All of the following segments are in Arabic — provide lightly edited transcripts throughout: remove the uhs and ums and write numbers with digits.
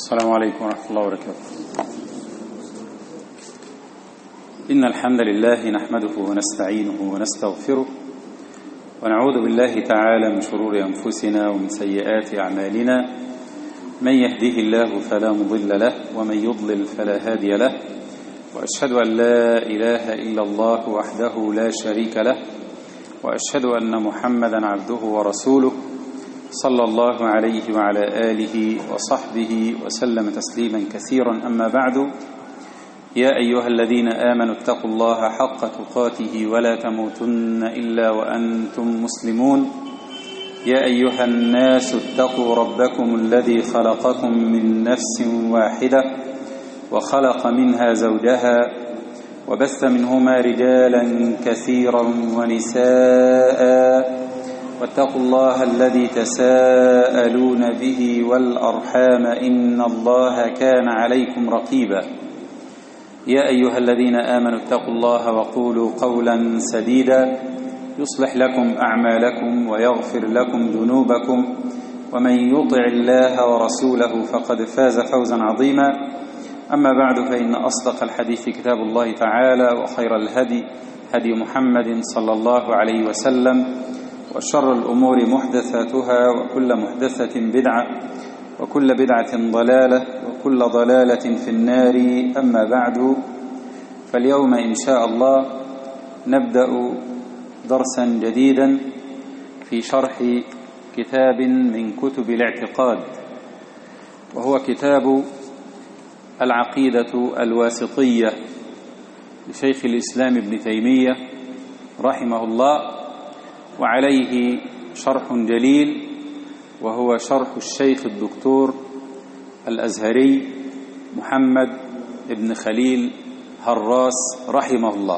السلام عليكم ورحمة الله وبركاته. إن الحمد لله نحمده ونستعينه ونستغفره ونعوذ بالله تعالى من شرور أنفسنا ومن سيئات أعمالنا. من يهده الله فلا مضل له ومن يضلل فلا هادي له، وأشهد أن لا إله إلا الله وحده لا شريك له، وأشهد أن محمدا عبده ورسوله صلى الله عليه وعلى آله وصحبه وسلم تسليما كثيرا. أما بعد، يا أيها الذين آمنوا اتقوا الله حق تقاته ولا تموتن إلا وأنتم مسلمون. يا أيها الناس اتقوا ربكم الذي خلقكم من نفس واحدة وخلق منها زوجها وبث منهما رجالا كثيرا ونساء، واتقوا الله الذي تساءلون به والأرحام إن الله كان عليكم رقيبا. يا أيها الذين آمنوا اتقوا الله وقولوا قولا سديدا يصلح لكم أعمالكم ويغفر لكم ذنوبكم، ومن يطع الله ورسوله فقد فاز فوزا عظيما. أما بعد، فإن أصدق الحديث كتاب الله تعالى، وخير الهدي هدي محمد صلى الله عليه وسلم، وشر الأمور محدثاتها، وكل محدثة بدعة، وكل بدعة ضلالة، وكل ضلالة في النار. أما بعد، فاليوم إن شاء الله نبدأ درسا جديدا في شرح كتاب من كتب الاعتقاد، وهو كتاب العقيدة الواسطية لشيخ الإسلام ابن تيمية رحمه الله، وعليه شرح جليل، وهو شرح الشيخ الدكتور الأزهري محمد بن خليل هراس رحمه الله.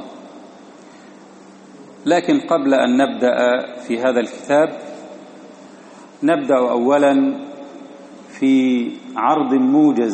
لكن قبل أن نبدأ في هذا الكتاب، نبدأ أولا في عرض موجز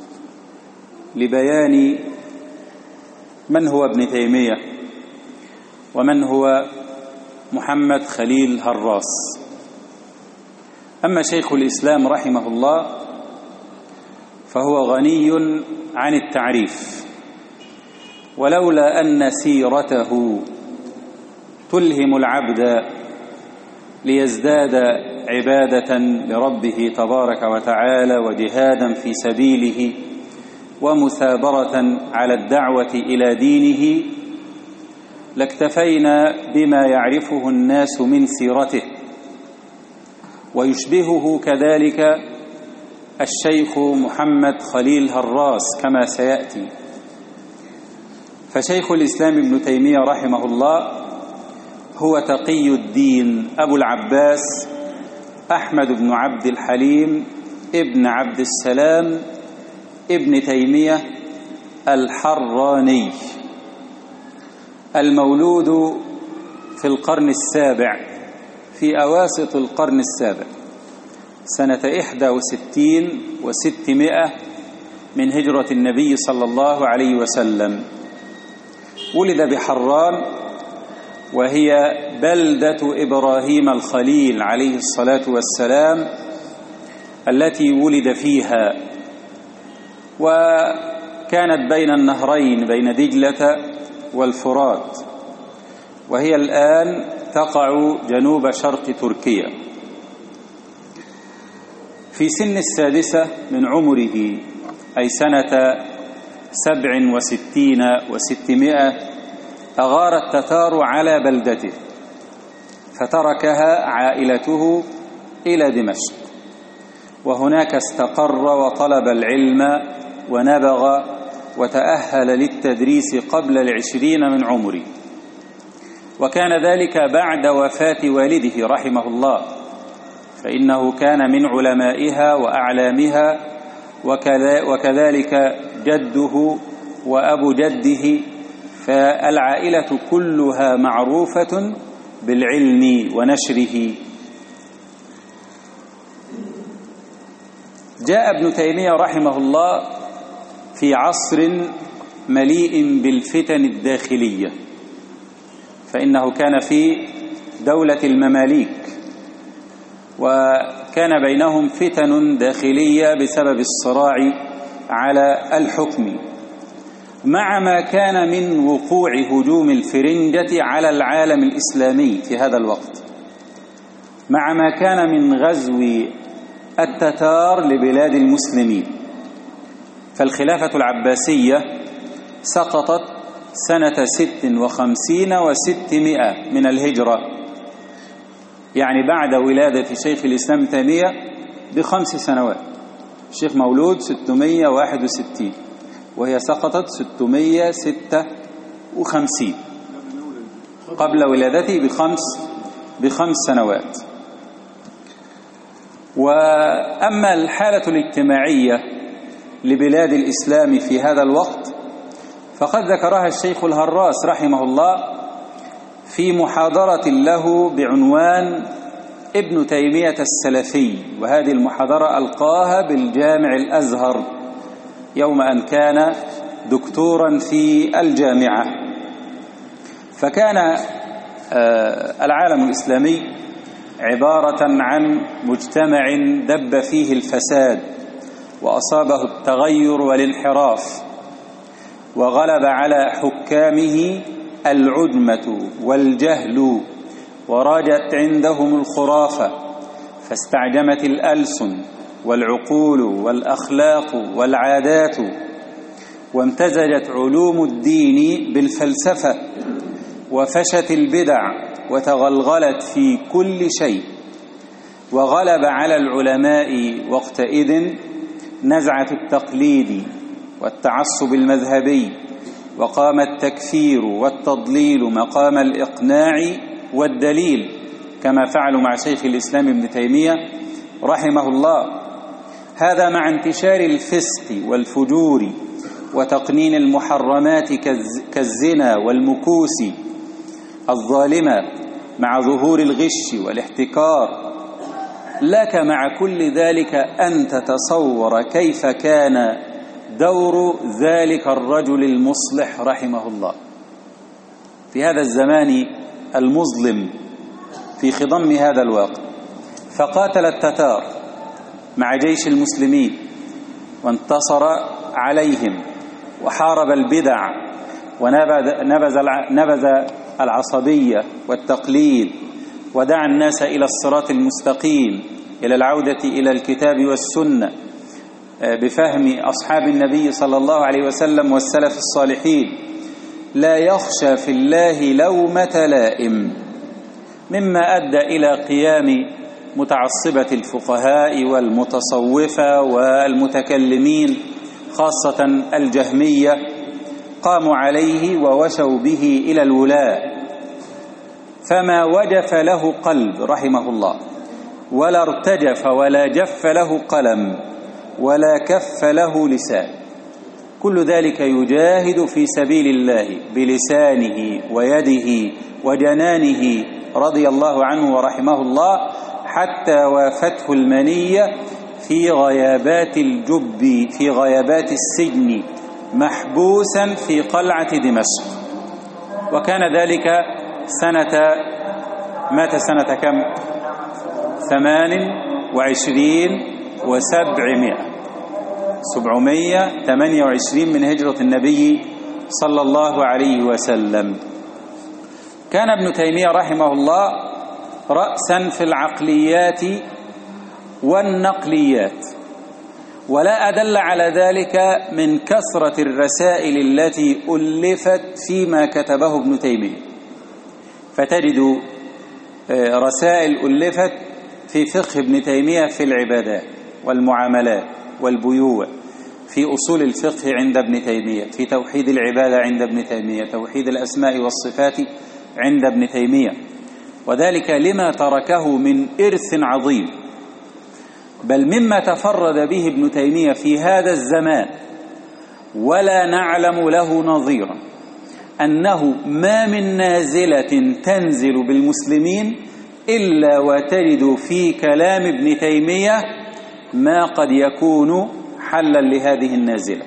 لبيان من هو ابن تيمية ومن هو محمد خليل هراس. أما شيخ الإسلام رحمه الله فهو غني عن التعريف، ولولا أن سيرته تلهم العبد ليزداد عبادة لربه تبارك وتعالى وجهادا في سبيله ومثابرة على الدعوة إلى دينه، لاكتفينا بما يعرفه الناس من سيرته. ويشبهه كذلك الشيخ محمد خليل هراس كما سيأتي. فشيخ الإسلام ابن تيمية رحمه الله هو تقي الدين أبو العباس أحمد بن عبد الحليم ابن عبد السلام ابن تيمية الحراني، المولود في القرن السابع، في أواسط القرن السابع، سنة 61 و600 من هجرة النبي صلى الله عليه وسلم. ولد بحران، وهي بلدة إبراهيم الخليل عليه الصلاة والسلام التي ولد فيها، وكانت بين النهرين، بين دجلة والفرات، وهي الآن تقع جنوب شرق تركيا. في سن السادسة من عمره، أي سنة 67 و600، أغار التتار على بلدته، فتركها عائلته إلى دمشق، وهناك استقر وطلب العلم ونبغ وتأهل للتدريس قبل 20 من عمره، وكان ذلك بعد وفاة والده رحمه الله، فإنه كان من علمائها وأعلامها، وكذلك جده وأبو جده، فالعائلة كلها معروفة بالعلم ونشره. جاء ابن تيمية رحمه الله في عصر مليء بالفتن الداخلية، فإنه كان في دولة المماليك، وكان وكان بينهم فتن داخلية بسبب الصراع على الحكم، مع ما كان من وقوع هجوم الفرنجة على العالم الإسلامي في هذا الوقت، مع ما كان من غزو التتار لبلاد المسلمين. فالخلافة العباسية سقطت سنة 56 و600 من الهجرة، يعني بعد ولادة شيخ الإسلام ابن تيمية ب5 سنوات. الشيخ مولود 661 وهي سقطت 656 قبل ولادته ب5 سنوات. وأما الحالة الاجتماعية لبلاد الإسلام في هذا الوقت فقد ذكرها الشيخ الهراس رحمه الله في محاضرة له بعنوان ابن تيمية السلفي، وهذه المحاضرة ألقاها بالجامع الأزهر يوم أن كان دكتورا في الجامعة. فكان العالم الإسلامي عبارة عن مجتمع دب فيه الفساد وأصابه التغير والانحراف، وغلب على حكامه العجمة والجهل، ورجت عندهم الخرافة، فاستعجمت الألسن والعقول والأخلاق والعادات، وامتزجت علوم الدين بالفلسفة، وفشت البدع وتغلغلت في كل شيء، وغلب على العلماء وقتئذ نزعة التقليد والتعصب المذهبي، وقام التكفير والتضليل مقام الإقناع والدليل، كما فعلوا مع شيخ الإسلام ابن تيمية رحمه الله. هذا مع انتشار الفسق والفجور وتقنين المحرمات كالزنا والمكوس الظالمة، مع ظهور الغش والاحتكار. لك مع كل ذلك أن تتصور كيف كان دور ذلك الرجل المصلح رحمه الله في هذا الزمان المظلم في خضم هذا الواقع. فقاتل التتار مع جيش المسلمين وانتصر عليهم، وحارب البدع، ونبذ العصبية والتقليد، ودعا الناس إلى الصراط المستقيم، إلى العودة إلى الكتاب والسنة بفهم أصحاب النبي صلى الله عليه وسلم والسلف الصالحين، لا يخشى في الله لومة لائم، مما أدى إلى قيام متعصبة الفقهاء والمتصوفة والمتكلمين، خاصة الجهمية، قاموا عليه ووشوا به إلى الولاء، فما وجف له قلب رحمه الله، ولا ارتجف ولا جف له قلم، ولا كف له لسان. كل ذلك يجاهد في سبيل الله بلسانه ويده وجنانه رضي الله عنه ورحمه الله، حتى وافته المنية في غيابات الجب، في غيابات السجن، محبوسا في قلعة دمشق. وكان ذلك مات سنة كم؟ 728 من هجرة النبي صلى الله عليه وسلم. كان ابن تيمية رحمه الله رأسا في العقليات والنقليات، ولا أدل على ذلك من كثرة الرسائل التي ألفت فيما كتبه ابن تيمية. فتجد رسائل ألفت في فقه ابن تيمية في العبادات والمعاملات والبيوع، في أصول الفقه عند ابن تيمية، في توحيد العبادة عند ابن تيمية، توحيد الأسماء والصفات عند ابن تيمية، وذلك لما تركه من إرث عظيم. بل مما تفرد به ابن تيمية في هذا الزمان ولا نعلم له نظيرا، أنه ما من نازلة تنزل بالمسلمين إلا وتجد في كلام ابن تيمية ما قد يكون حلا لهذه النازلة.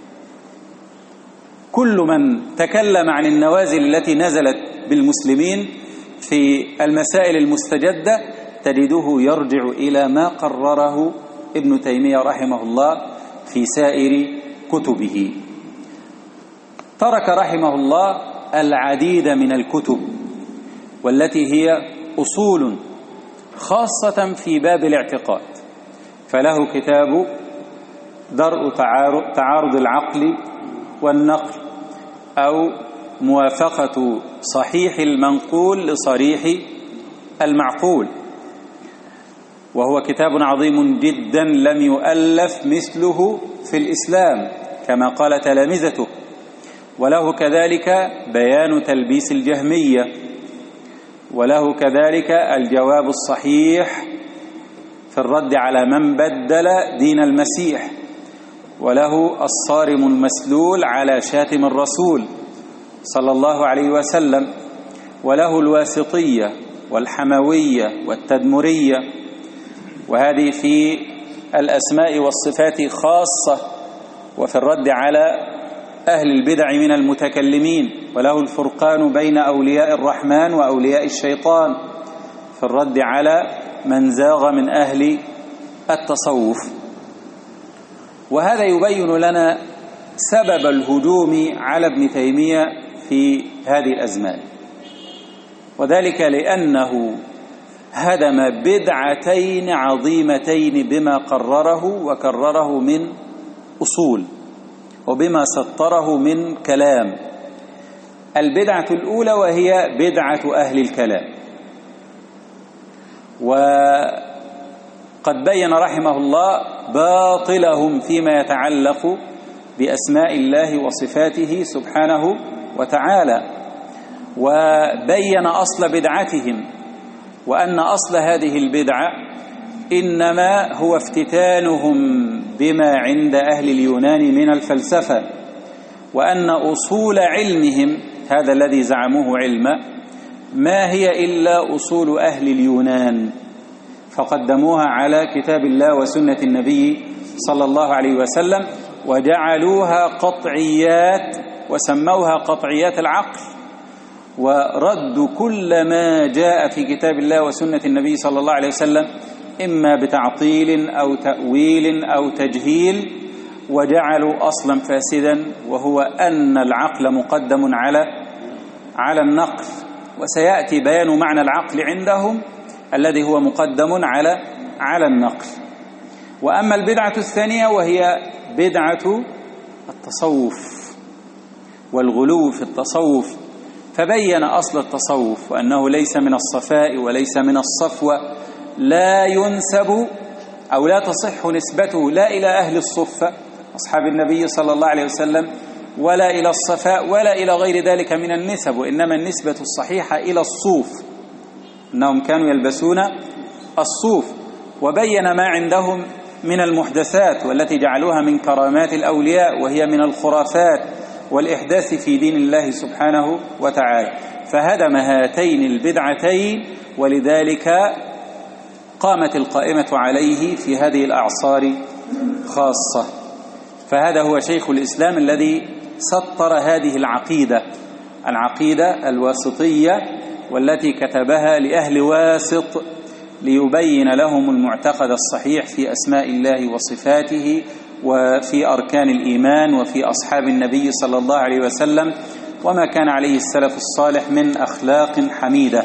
كل من تكلم عن النوازل التي نزلت بالمسلمين في المسائل المستجدة تجده يرجع إلى ما قرره ابن تيمية رحمه الله في سائر كتبه. ترك رحمه الله العديد من الكتب والتي هي أصول خاصة في باب الاعتقاد، فله كتاب درء تعارض العقل والنقل، أو موافقة صحيح المنقول لصريح المعقول، وهو كتاب عظيم جدا لم يؤلف مثله في الإسلام كما قال تلامذته. وله كذلك بيان تلبيس الجهمية، وله كذلك الجواب الصحيح في الرد على من بدل دين المسيح، وله الصارم المسلول على شاتم الرسول صلى الله عليه وسلم، وله الواسطية والحموية والتدمرية، وهذه في الأسماء والصفات خاصة، وفي الرد على أهل البدع من المتكلمين، وله الفرقان بين أولياء الرحمن وأولياء الشيطان في الرد على من زاغ من أهل التصوف. وهذا يبين لنا سبب الهجوم على ابن تيمية في هذه الأزمان، وذلك لأنه هدم بدعتين عظيمتين بما قرره وكرره من أصول وبما سطره من كلام. البدعة الأولى وهي بدعة أهل الكلام، وقد بين رحمه الله باطلهم فيما يتعلق بأسماء الله وصفاته سبحانه وتعالى، وبين أصل بدعتهم، وأن أصل هذه البدعة إنما هو افتتانهم بما عند أهل اليونان من الفلسفة، وأن أصول علمهم هذا الذي زعموه علما ما هي إلا أصول أهل اليونان، فقدموها على كتاب الله وسنة النبي صلى الله عليه وسلم، وجعلوها قطعيات وسموها قطعيات العقل، وردوا كل ما جاء في كتاب الله وسنة النبي صلى الله عليه وسلم إما بتعطيل أو تأويل أو تجهيل، وجعلوا أصلا فاسدا وهو أن العقل مقدم على النقل. وسيأتي بيان معنى العقل عندهم الذي هو مقدم على النقل. وأما البدعة الثانية وهي بدعة التصوف والغلو في التصوف، فبين أصل التصوف وأنه ليس من الصفاء وليس من الصفوة، لا ينسب أو لا تصح نسبته لا إلى أهل الصفة أصحاب النبي صلى الله عليه وسلم، ولا إلى الصفاء، ولا إلى غير ذلك من النسب، وإنما النسبة الصحيحة إلى الصوف، أنهم كانوا يلبسون الصوف. وبين ما عندهم من المحدثات والتي جعلوها من كرامات الأولياء، وهي من الخرافات والإحداث في دين الله سبحانه وتعالى، فهدم هاتين البدعتين، ولذلك قامت القائمة عليه في هذه الأعصار خاصة. فهذا هو شيخ الإسلام الذي سطر هذه العقيدة الواسطية، والتي كتبها لأهل واسط ليبين لهم المعتقد الصحيح في أسماء الله وصفاته، وفي أركان الإيمان، وفي أصحاب النبي صلى الله عليه وسلم، وما كان عليه السلف الصالح من أخلاق حميدة.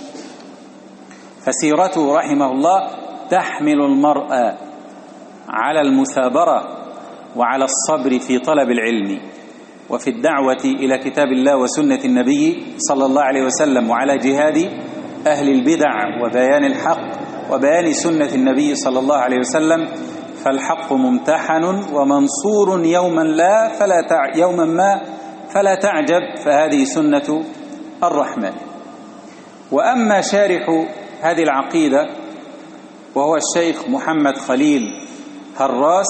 فسيرته رحمه الله تحمل المرء على المثابرة وعلى الصبر في طلب العلم وفي الدعوة إلى كتاب الله وسنة النبي صلى الله عليه وسلم، وعلى جهاد أهل البدع وبيان الحق وبيان سنة النبي صلى الله عليه وسلم. فالحق ممتحن ومنصور يوما ما فلا تعجب، فهذه سنة الرحمن. وأما شارح هذه العقيدة وهو الشيخ محمد خليل هراس،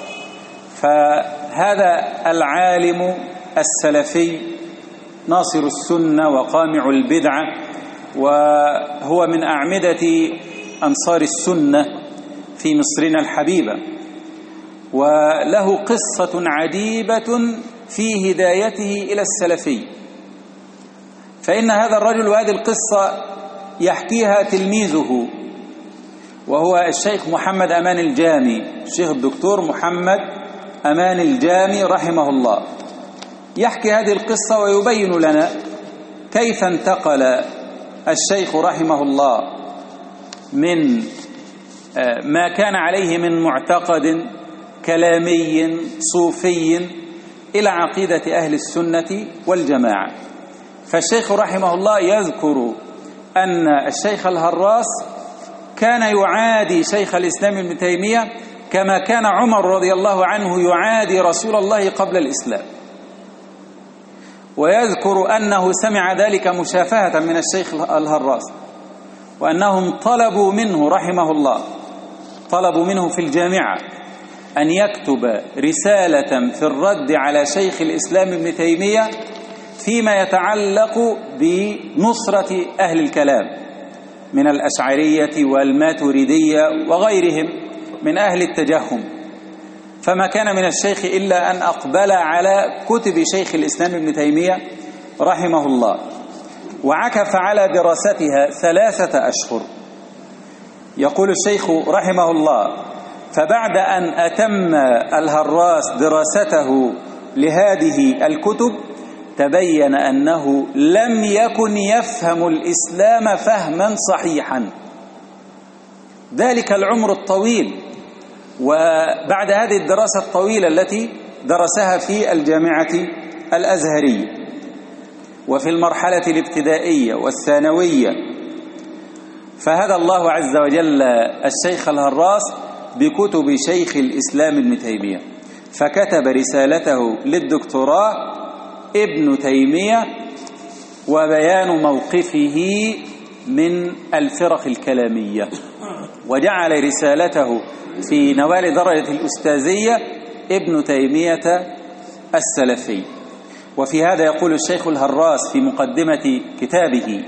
فهذا العالم السلفي ناصر السنة وقامع البدعة، وهو من أعمدة أنصار السنة في مصرنا الحبيبة، وله قصة عجيبة في هدايته إلى السلفي. فإن هذا الرجل وهذه القصة يحكيها تلميذه وهو الشيخ محمد أمان الجامي، الشيخ الدكتور محمد أمان الجامي رحمه الله، يحكي هذه القصة ويبين لنا كيف انتقل الشيخ رحمه الله من ما كان عليه من معتقد كلامي صوفي إلى عقيدة أهل السنة والجماعة. فالشيخ رحمه الله يذكر أن الشيخ الهراس كان يعادي شيخ الإسلام ابن تيمية كما كان عمر رضي الله عنه يعادي رسول الله قبل الإسلام، ويذكر أنه سمع ذلك مشافهة من الشيخ الهراس، وأنهم طلبوا منه رحمه الله، طلبوا منه في الجامعة أن يكتب رسالة في الرد على شيخ الإسلام ابن تيمية فيما يتعلق بنصرة أهل الكلام من الأشعرية والماتريدية وغيرهم من أهل التجهم. فما كان من الشيخ إلا أن أقبل على كتب شيخ الإسلام ابن تيمية رحمه الله، وعكف على دراستها 3 أشهر. يقول الشيخ رحمه الله: فبعد أن أتم الهراس دراسته لهذه الكتب تبين أنه لم يكن يفهم الإسلام فهما صحيحا ذلك العمر الطويل، وبعد هذه الدراسة الطويلة التي درسها في الجامعة الأزهرية وفي المرحلة الابتدائية والثانوية، فهدى الله عز وجل الشيخ الهراس بكتب شيخ الإسلام ابن تيمية، فكتب رسالته للدكتوراه ابن تيمية وبيان موقفه من الفرق الكلامية، وجعل رسالته في نوال درجة الأستاذية ابن تيمية السلفي. وفي هذا يقول الشيخ الهراس في مقدمة كتابه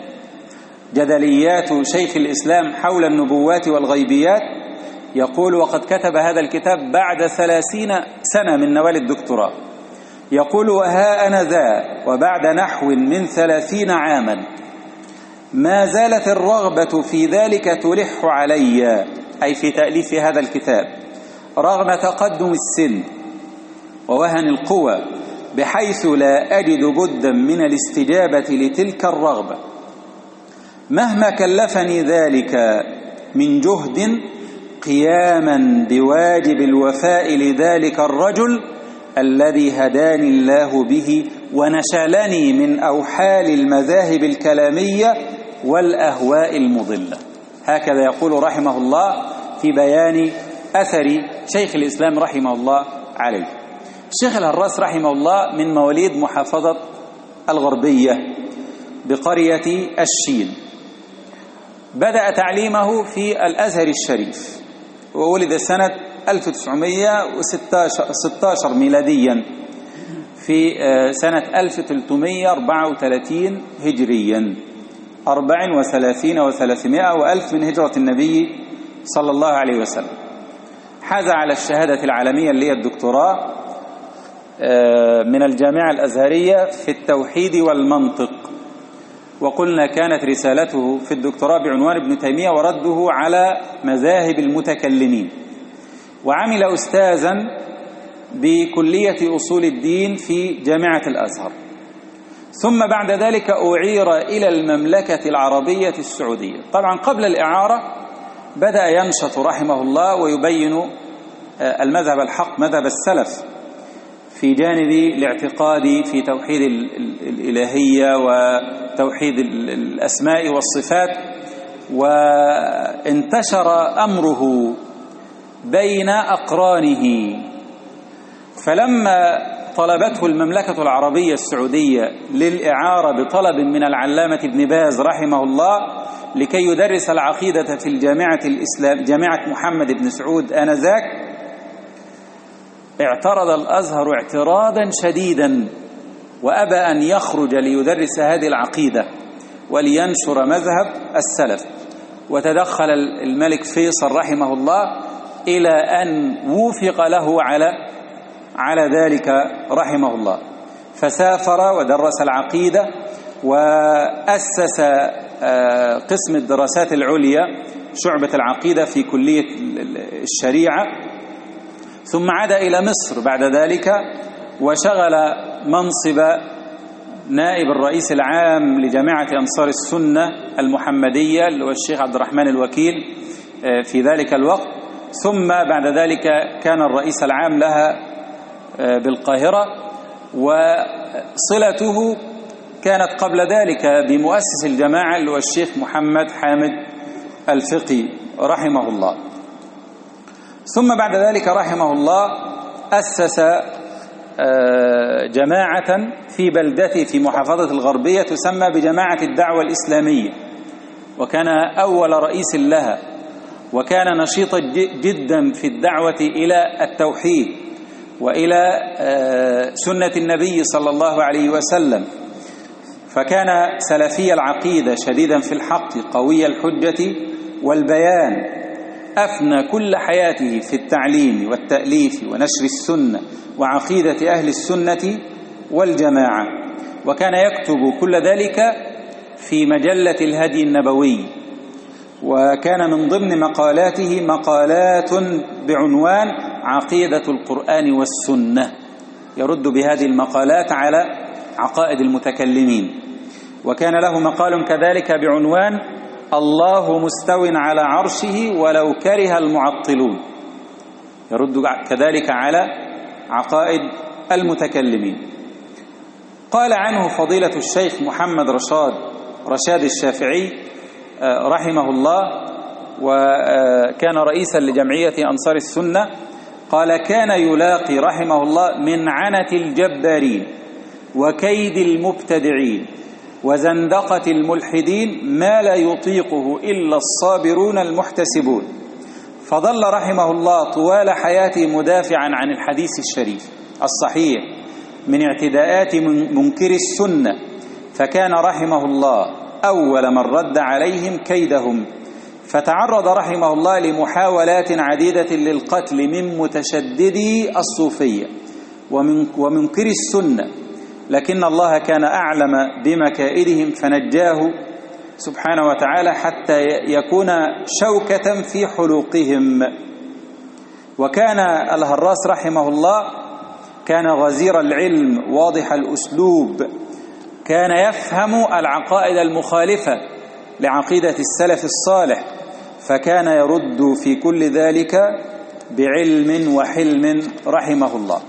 جدليات شيخ الإسلام حول النبوات والغيبيات، يقول: وقد كتب هذا الكتاب بعد 30 سنة من نوال الدكتوراه. يقول: وها أنا ذا وبعد نحو من 30 عاما ما زالت الرغبة في ذلك تلح علي، أي في تأليف هذا الكتاب، رغم تقدم السن ووهن القوى، بحيث لا أجد بدا من الاستجابة لتلك الرغبة مهما كلفني ذلك من جهد، قياما بواجب الوفاء لذلك الرجل الذي هداني الله به ونشلني من أوحال المذاهب الكلامية والأهواء المضلة. هكذا يقول رحمه الله في بيان أثر شيخ الإسلام رحمه الله عليه. الشيخ الهراس رحمه الله من مواليد محافظة الغربية بقرية الشين، بدأ تعليمه في الأزهر الشريف، وولد سنة 1916 ميلاديا، في سنة 1334 هجريا، 34 و300 وألف من هجرة النبي صلى الله عليه وسلم. حاز على الشهادة العالمية اللي هي الدكتوراه من الجامعة الأزهرية في التوحيد والمنطق، وقلنا كانت رسالته في الدكتوراه بعنوان ابن تيمية ورده على مذاهب المتكلمين. وعمل أستاذا بكلية أصول الدين في جامعة الأزهر، ثم بعد ذلك أعير إلى المملكة العربية السعودية. طبعا قبل الإعارة بدأ ينشط رحمه الله ويبين المذهب الحق، مذهب السلف، في جانب الاعتقاد في توحيد الإلهية وتوحيد الأسماء والصفات، وانتشر أمره بين أقرانه. فلما طلبته المملكة العربية السعودية للإعارة بطلب من العلامة ابن باز رحمه الله لكي يدرس العقيدة في جامعة محمد بن سعود آنذاك، اعترض الأزهر اعتراضا شديدا وأبى أن يخرج ليدرس هذه العقيدة ولينشر مذهب السلف. وتدخل الملك فيصل رحمه الله إلى أن وفق له على ذلك رحمه الله، فسافر ودرس العقيدة وأسس قسم الدراسات العليا شعبة العقيدة في كلية الشريعة، ثم عاد إلى مصر بعد ذلك وشغل منصب نائب الرئيس العام لجامعة أنصار السنة المحمدية اللي هو الشيخ عبد الرحمن الوكيل في ذلك الوقت، ثم بعد ذلك كان الرئيس العام لها بالقاهرة، وصلته كانت قبل ذلك بمؤسس الجماعة اللي هو الشيخ محمد حامد الفقي رحمه الله. ثم بعد ذلك رحمه الله أسس جماعة في بلدته في محافظة الغربية تسمى بجماعة الدعوة الإسلامية، وكان أول رئيس لها، وكان نشيطا جدا في الدعوة إلى التوحيد وإلى سنة النبي صلى الله عليه وسلم، فكان سلفي العقيدة شديدا في الحق قوي الحجة والبيان، أفنى كل حياته في التعليم والتأليف ونشر السنة وعقيدة أهل السنة والجماعة، وكان يكتب كل ذلك في مجلة الهدي النبوي، وكان من ضمن مقالاته مقالات بعنوان عقيدة القرآن والسنة، يرد بهذه المقالات على عقائد المتكلمين. وكان له مقال كذلك بعنوان الله مستو على عرشه ولو كره المعطلون، يرد كذلك على عقائد المتكلمين. قال عنه فضيلة الشيخ محمد رشاد الشافعي رحمه الله، وكان رئيسا لجمعية أنصار السنة، قال كان يلاقي رحمه الله من عنة الجبارين وكيد المبتدعين وزندقة الملحدين ما لا يطيقه إلا الصابرون المحتسبون، فظل رحمه الله طوال حياته مدافعا عن الحديث الشريف الصحيح من اعتداءات منكر السنة، فكان رحمه الله أول من رد عليهم كيدهم، فتعرض رحمه الله لمحاولات عديدة للقتل من متشددي الصوفية ومنكر السنة، لكن الله كان أعلم بمكائدهم فنجاه سبحانه وتعالى حتى يكون شوكة في حلوقهم. وكان الهراس رحمه الله كان غزير العلم واضح الأسلوب، كان يفهم العقائد المخالفة لعقيدة السلف الصالح، فكان يرد في كل ذلك بعلم وحلم رحمه الله.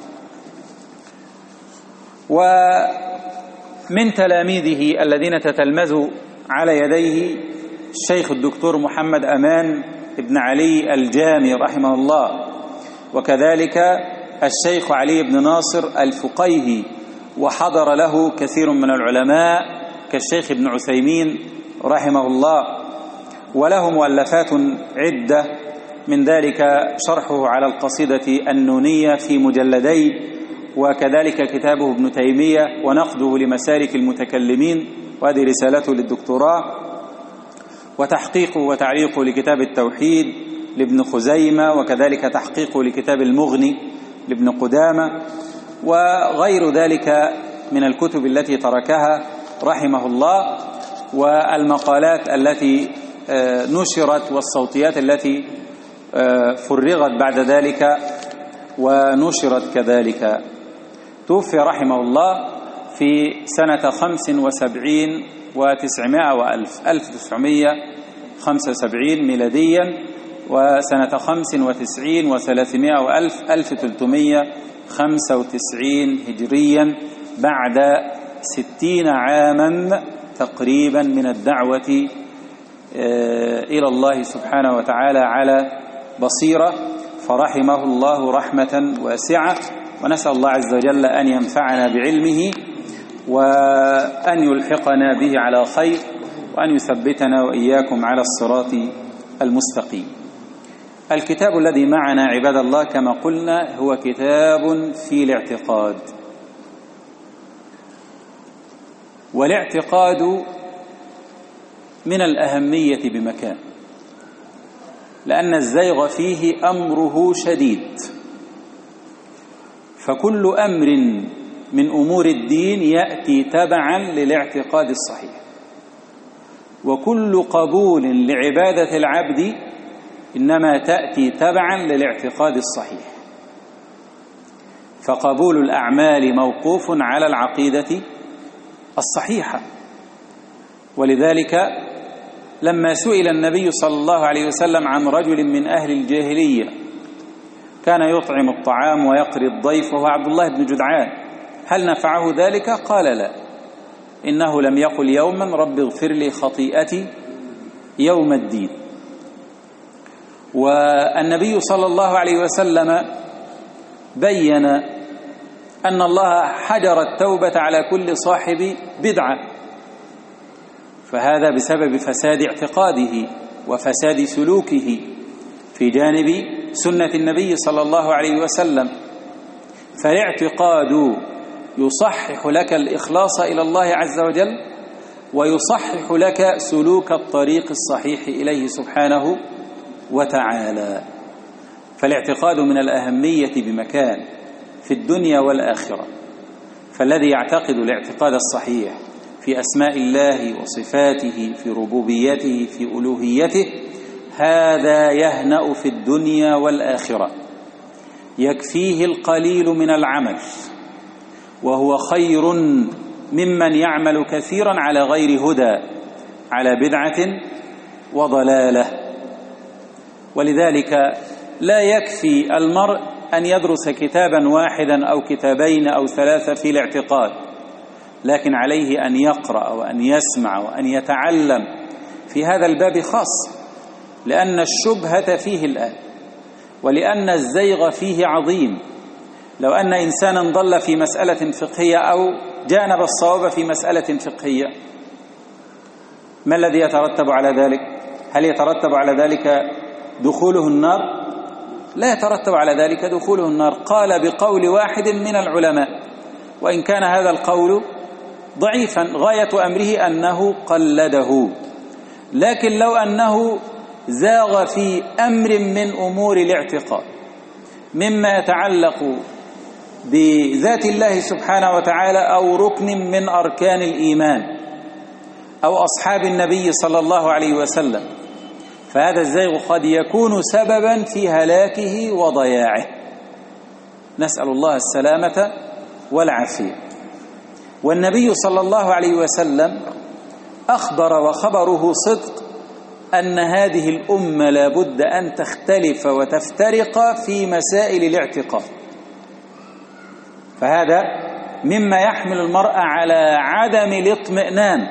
ومن تلاميذه الذين تتلمذوا على يديه الشيخ الدكتور محمد أمان ابن علي الجامي رحمه الله، وكذلك الشيخ علي بن ناصر الفقيهي، وحضر له كثير من العلماء كالشيخ ابن عثيمين رحمه الله، وله مؤلفات عدة، من ذلك شرحه على القصيدة النونية في مجلدين، وكذلك كتابه ابن تيمية ونقده لمسالك المتكلمين، وهذه رسالته للدكتوراه، وتحقيقه وتعليقه لكتاب التوحيد لابن خزيمة، وكذلك تحقيقه لكتاب المغني لابن قدامة، وغير ذلك من الكتب التي تركها رحمه الله، والمقالات التي نشرت والصوتيات التي فرغت بعد ذلك ونشرت كذلك. توفي رحمه الله في سنة 75 و900 وألف 1975 ميلاديا، وسنة 95 و300 وألف 1395 هجريا، بعد 60 عاما تقريبا من الدعوة إلى الله سبحانه وتعالى على بصيرة، فرحمه الله رحمة واسعة، ونسأل الله عز وجل أن ينفعنا بعلمه وأن يلحقنا به على خير، وأن يثبتنا وإياكم على الصراط المستقيم. الكتاب الذي معنا عباد الله كما قلنا هو كتاب في الاعتقاد، والاعتقاد من الأهمية بمكان، لأن الزيغ فيه أمره شديد، فكل أمر من أمور الدين يأتي تبعا للاعتقاد الصحيح، وكل قبول لعبادة العبد إنما تأتي تبعا للاعتقاد الصحيح، فقبول الأعمال موقوف على العقيدة الصحيحة. ولذلك لما سئل النبي صلى الله عليه وسلم عن رجل من أهل الجاهلية كان يطعم الطعام ويقري الضيف وهو عبد الله بن جدعان، هل نفعه ذلك؟ قال لا، إنه لم يقل يوما رب اغفر لي خطيئتي يوم الدين. والنبي صلى الله عليه وسلم بين أن الله حجر التوبة على كل صاحب بدعة، فهذا بسبب فساد اعتقاده وفساد سلوكه في جانب سنة النبي صلى الله عليه وسلم. فالاعتقاد يصحح لك الإخلاص إلى الله عز وجل، ويصحح لك سلوك الطريق الصحيح إليه سبحانه وتعالى. فالاعتقاد من الأهمية بمكان في الدنيا والآخرة، فالذي يعتقد الاعتقاد الصحيح في أسماء الله وصفاته، في ربوبيته، في ألوهيته، هذا يهنأ في الدنيا والآخرة، يكفيه القليل من العمل، وهو خير ممن يعمل كثيرا على غير هدى، على بدعة وضلالة. ولذلك لا يكفي المرء أن يدرس كتابا واحدا أو كتابين أو ثلاثة في الاعتقاد، لكن عليه أن يقرأ وأن يسمع وأن يتعلم في هذا الباب خاص، لأن الشبهة فيه الآن، ولأن الزيغ فيه عظيم. لو أن إنسانا ضل في مسألة فقهية أو جانب الصواب في مسألة فقهية، ما الذي يترتب على ذلك؟ هل يترتب على ذلك دخوله النار؟ لا يترتب على ذلك دخوله النار. قال بقول واحد من العلماء، وإن كان هذا القول ضعيفا، غاية أمره أنه قلده، لكن لو أنه زاغ في أمر من أمور الاعتقاد مما يتعلق بذات الله سبحانه وتعالى أو ركن من أركان الإيمان أو أصحاب النبي صلى الله عليه وسلم، فهذا الزيغ قد يكون سببا في هلاكه وضياعه، نسأل الله السلامة والعافية. والنبي صلى الله عليه وسلم أخبر وخبره صدق أن هذه الأمة لا بد أن تختلف وتفترق في مسائل الاعتقاد، فهذا مما يحمل المرء على عدم الاطمئنان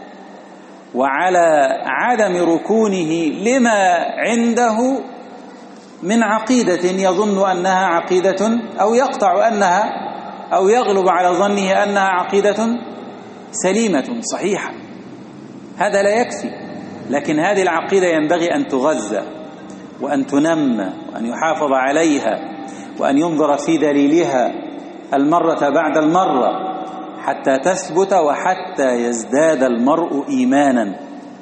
وعلى عدم ركونه لما عنده من عقيدة يظن أنها عقيدة، أو يقطع أنها أو يغلب على ظنه أنها عقيدة سليمة صحيحة. هذا لا يكفي، لكن هذه العقيدة ينبغي أن تغذى وأن تنمى وأن يحافظ عليها وأن ينظر في دليلها المرة بعد المرة حتى تثبت وحتى يزداد المرء إيمانا.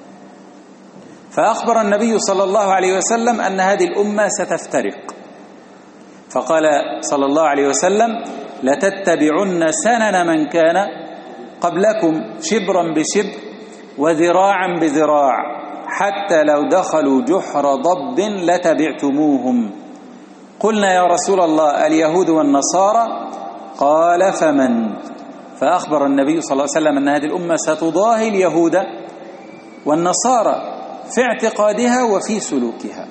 فأخبر النبي صلى الله عليه وسلم أن هذه الأمة ستفترق، فقال صلى الله عليه وسلم: لتتبعن سنن من كان قبلكم شبرا بشبر وذراعا بذراع حتى لو دخلوا جحر ضب لتبعتموهم. قلنا يا رسول الله اليهود والنصارى؟ قال فمن؟ فأخبر النبي صلى الله عليه وسلم أن هذه الأمة ستضاهي اليهود والنصارى في اعتقادها وفي سلوكها.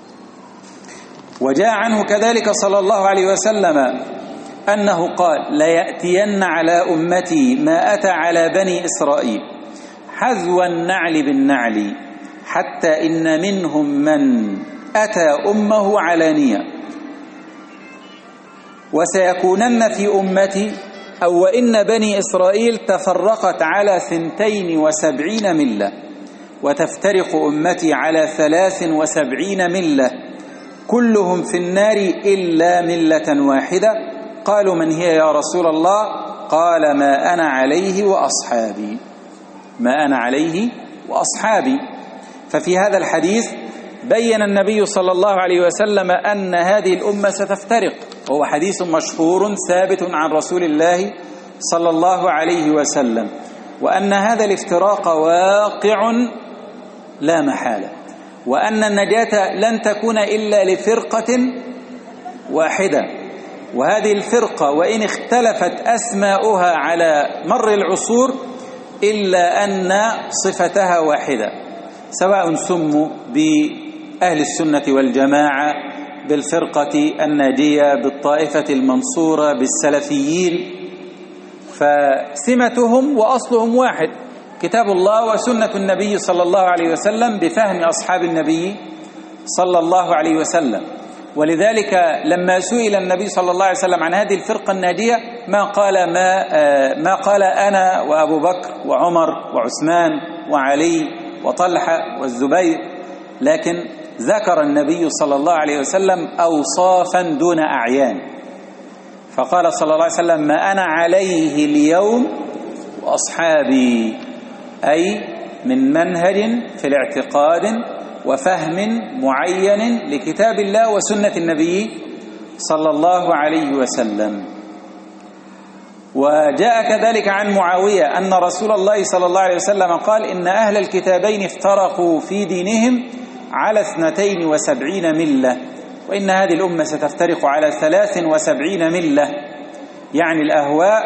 وجاء عنه كذلك صلى الله عليه وسلم أنه قال: ليأتين على أمتي ما أتى على بني إسرائيل حذو النعل بالنعل حتى إن منهم من أتى أمه علانية، وسيكونن في أمتي أو وإن بني إسرائيل تفرقت على 72 ملة، وتفترق أمتي على 73 ملة، كلهم في النار إلا ملة واحدة. قالوا: من هي يا رسول الله؟ قال: ما أنا عليه وأصحابي، ما أنا عليه وأصحابي. ففي هذا الحديث بين النبي صلى الله عليه وسلم أن هذه الأمة ستفترق، وهو حديث مشهور ثابت عن رسول الله صلى الله عليه وسلم، وأن هذا الافتراق واقع لا محالة، وأن النجاة لن تكون إلا لفرقة واحدة، وهذه الفرقة وإن اختلفت أسماؤها على مر العصور إلا أن صفتها واحدة، سواء سموا بأهل السنة والجماعة، بالفرقة الناجية، بالطائفة المنصورة، بالسلفيين، فسمتهم وأصلهم واحد، كتاب الله وسنة النبي صلى الله عليه وسلم بفهم أصحاب النبي صلى الله عليه وسلم. ولذلك لما سئل النبي صلى الله عليه وسلم عن هذه الفرقة الناجية ما قال أنا وأبو بكر وعمر وعثمان وعلي وطلحة والزبير، لكن ذكر النبي صلى الله عليه وسلم أوصافا دون أعيان، فقال صلى الله عليه وسلم ما أنا عليه اليوم وأصحابي، أي من منهج في الاعتقاد وفهم معين لكتاب الله وسنة النبي صلى الله عليه وسلم. وجاء كذلك عن معاوية أن رسول الله صلى الله عليه وسلم قال إن أهل الكتابين افترقوا في دينهم على 72 ملة، وإن هذه الأمة ستفترق على 73 ملة، يعني الأهواء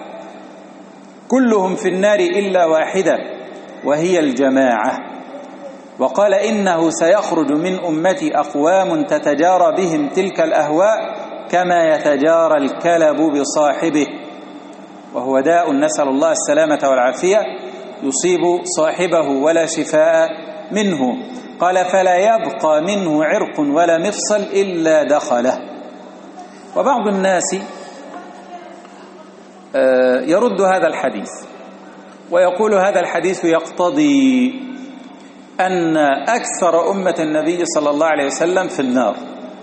كلهم في النار إلا واحدة وهي الجماعة. وقال إنه سيخرج من أمتي أقوام تتجارى بهم تلك الأهواء كما يتجارى الكلب بصاحبه، وهو داء نسأل الله السلامة والعافية يصيب صاحبه ولا شفاء منه. قال فلا يبقى منه عرق ولا مفصل إلا دخله. وبعض الناس يرد هذا الحديث ويقول هذا الحديث يقتضي أن أكثر أمة النبي صلى الله عليه وسلم في النار،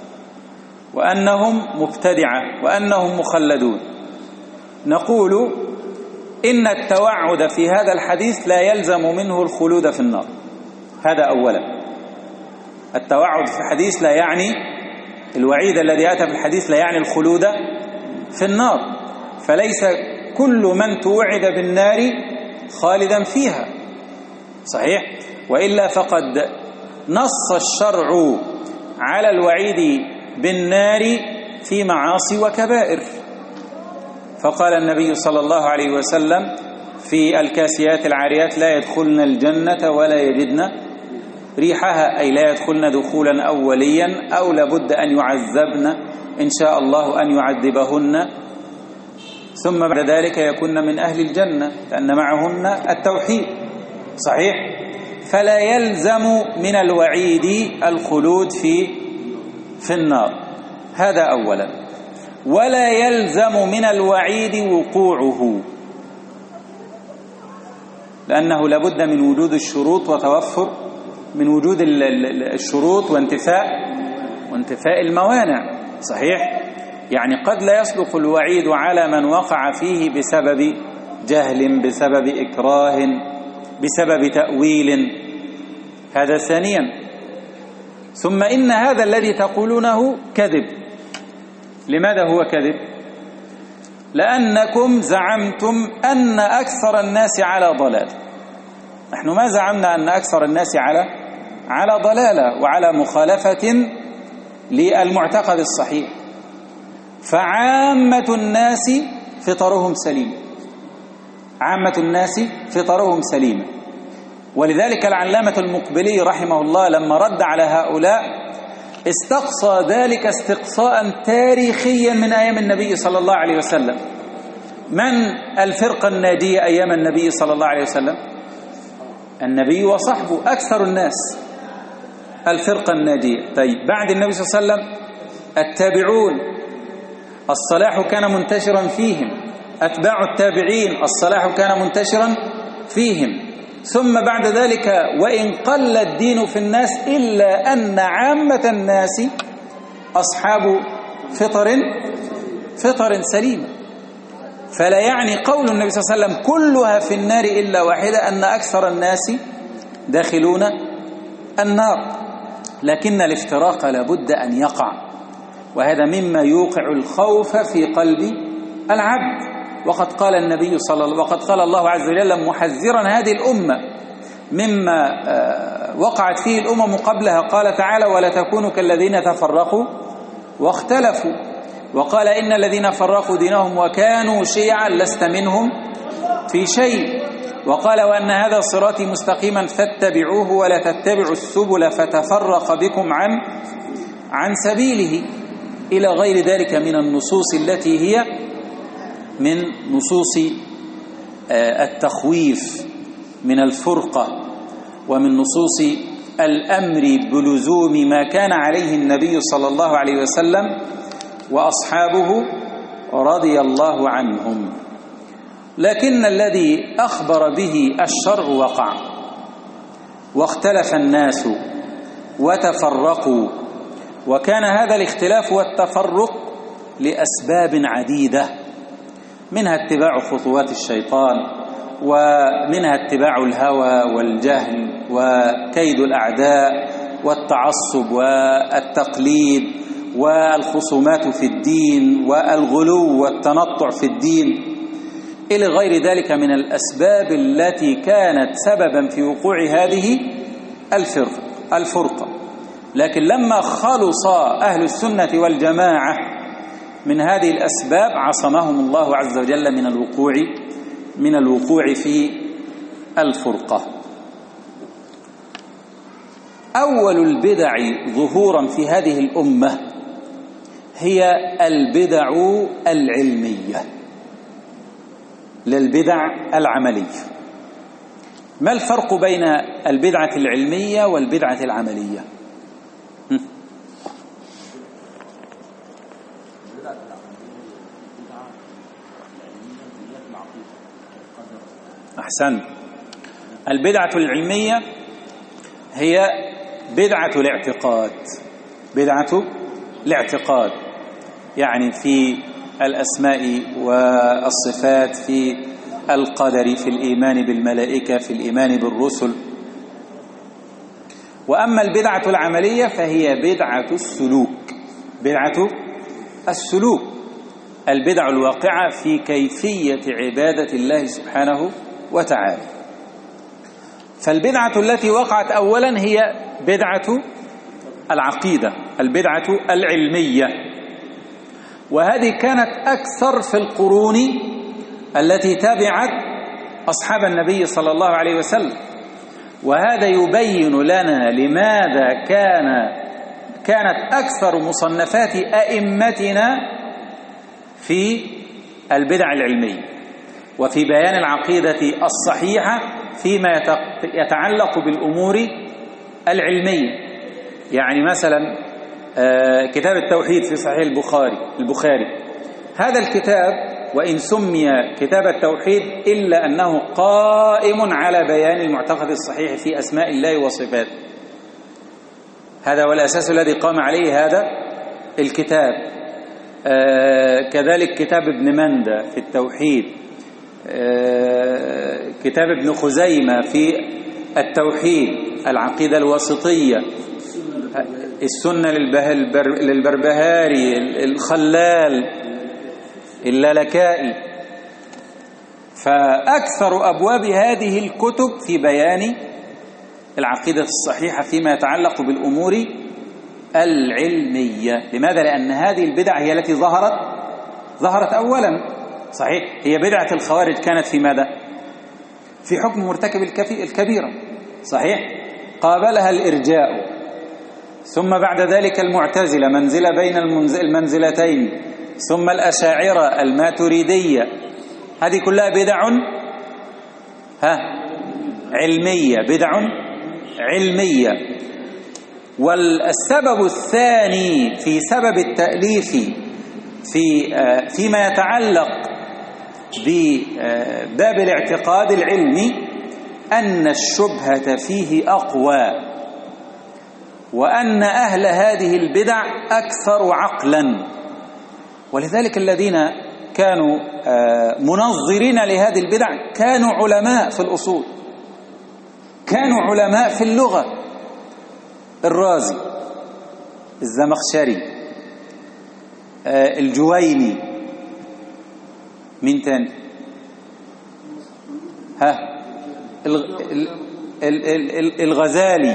وأنهم مبتدعة وأنهم مخلدون. نقول إن التوعد في هذا الحديث لا يلزم منه الخلود في النار، هذا أولا. التوعد في الحديث لا يعني الوعيد الذي أتى في الحديث لا يعني الخلود في النار، فليس كل من توعد بالنار خالدا فيها، صحيح؟ وإلا فقد نص الشرع على الوعيد بالنار في معاصي وكبائر، فقال النبي صلى الله عليه وسلم في الكاسيات العاريات لا يدخلن الجنة ولا يجدن ريحها، أي لا يدخلن دخولا أوليا أو لابد أن يعذبن إن شاء الله أن يعذبهن، ثم بعد ذلك يكون من أهل الجنة لأن معهن التوحيد، صحيح؟ فلا يلزم من الوعيد الخلود في النار، هذا أولا. ولا يلزم من الوعيد وقوعه، لأنه لابد من وجود الشروط وتوفر من وجود الشروط وانتفاء الموانع، صحيح؟ يعني قد لا يصدق الوعيد على من وقع فيه بسبب جهل، بسبب إكراه، بسبب تأويل، هذا ثانيا. ثم إن هذا الذي تقولونه كذب. لماذا هو كذب؟ لأنكم زعمتم أن أكثر الناس على ضلال. نحن ما زعمنا أن أكثر الناس على ضلالة وعلى مخالفة للمعتقد الصحيح، فعامة الناس فطرهم سليم، عامة الناس فطرهم سليمة. ولذلك العلامة المقبلي رحمه الله لما رد على هؤلاء استقصى ذلك استقصاء تاريخيا من أيام النبي صلى الله عليه وسلم. من الفرقة الناجية أيام النبي صلى الله عليه وسلم؟ النبي وصحبه أكثر الناس الفرقة الناجية. طيب بعد النبي صلى الله عليه وسلم التابعون الصلاح كان منتشرا فيهم، أتباع التابعين الصلاح كان منتشرا فيهم، ثم بعد ذلك وإن قل الدين في الناس إلا أن عامة الناس أصحاب فطر سليمة. فلا يعني قول النبي صلى الله عليه وسلم كلها في النار إلا واحدة أن أكثر الناس داخلون النار، لكن الافتراق لابد أن يقع، وهذا مما يوقع الخوف في قلب العبد. وقد قال الله عز وجل محذرا هذه الأمة مما وقعت فيه الأمم قبلها. قال تعالى: ولا تكونوا كالذين تفرقوا واختلفوا. وقال: إن الذين فرقوا دينهم وكانوا شيعا لست منهم في شيء. وقال: وأن هذا صراطي مستقيما فاتبعوه ولا تتبعوا السبل فتفرق بكم عن سبيله، إلى غير ذلك من النصوص التي هي من نصوص التخويف من الفرقة، ومن نصوص الأمر بلزوم ما كان عليه النبي صلى الله عليه وسلم وأصحابه رضي الله عنهم. لكن الذي أخبر به الشرع وقع، واختلف الناس وتفرقوا، وكان هذا الاختلاف والتفرق لأسباب عديدة، منها اتباع خطوات الشيطان، ومنها اتباع الهوى والجهل وكيد الأعداء والتعصب والتقليد والخصومات في الدين والغلو والتنطع في الدين، إلى غير ذلك من الأسباب التي كانت سببا في وقوع هذه الفرقة. لكن لما خلص أهل السنة والجماعة من هذه الأسباب عصمهم الله عز وجل من الوقوع في الفرقة. أول البدع ظهورا في هذه الأمة هي البدع العلمية، للبدع العملية. ما الفرق بين البدعة العلمية والبدعة العملية؟ أحسن. البدعة العلمية هي بدعة الاعتقاد، بدعة الاعتقاد، يعني في الأسماء والصفات، في القدر، في الإيمان بالملائكة، في الإيمان بالرسل. وأما البدعة العملية فهي بدعة السلوك، بدعة السلوك، البدع الواقعة في كيفية عبادة الله سبحانه وتعالى. فالبدعة التي وقعت أولا هي بدعة العقيدة، البدعة العلمية، وهذه كانت أكثر في القرون التي تبعت أصحاب النبي صلى الله عليه وسلم. وهذا يبين لنا لماذا كانت أكثر مصنفات أئمتنا في البدع العلمية وفي بيان العقيدة الصحيحة فيما يتعلق بالأمور العلمية. يعني مثلا كتاب التوحيد في صحيح البخاري، هذا الكتاب وإن سمي كتاب التوحيد إلا أنه قائم على بيان المعتقد الصحيح في أسماء الله وصفاته، هذا هو الأساس الذي قام عليه هذا الكتاب. كذلك كتاب ابن مندى في التوحيد، كتاب ابن خزيمة في التوحيد، العقيدة الواسطية، السنة للبربهاري، الخلال، اللالكائي. فأكثر أبواب هذه الكتب في بيان العقيدة الصحيحة فيما يتعلق بالأمور العلمية. لماذا؟ لأن هذه البدع هي التي ظهرت أولا. صحيح، هي بدعة الخوارج كانت في ماذا؟ في حكم مرتكب الكبيرة. صحيح، قابلها الإرجاء، ثم بعد ذلك المعتزلة، منزلة بين المنزلتين، ثم الأشاعرة، الماتريدية. هذه كلها بدع علمية، بدع علمية. والسبب الثاني في سبب التأليف فيما يتعلق بباب الاعتقاد العلمي أن الشبهة فيه أقوى، وأن أهل هذه البدع أكثر عقلا. ولذلك الذين كانوا منظرين لهذه البدع كانوا علماء في الأصول، كانوا علماء في اللغة، الرازي، الزمخشري، الجويني، من تاني؟ الغزالي،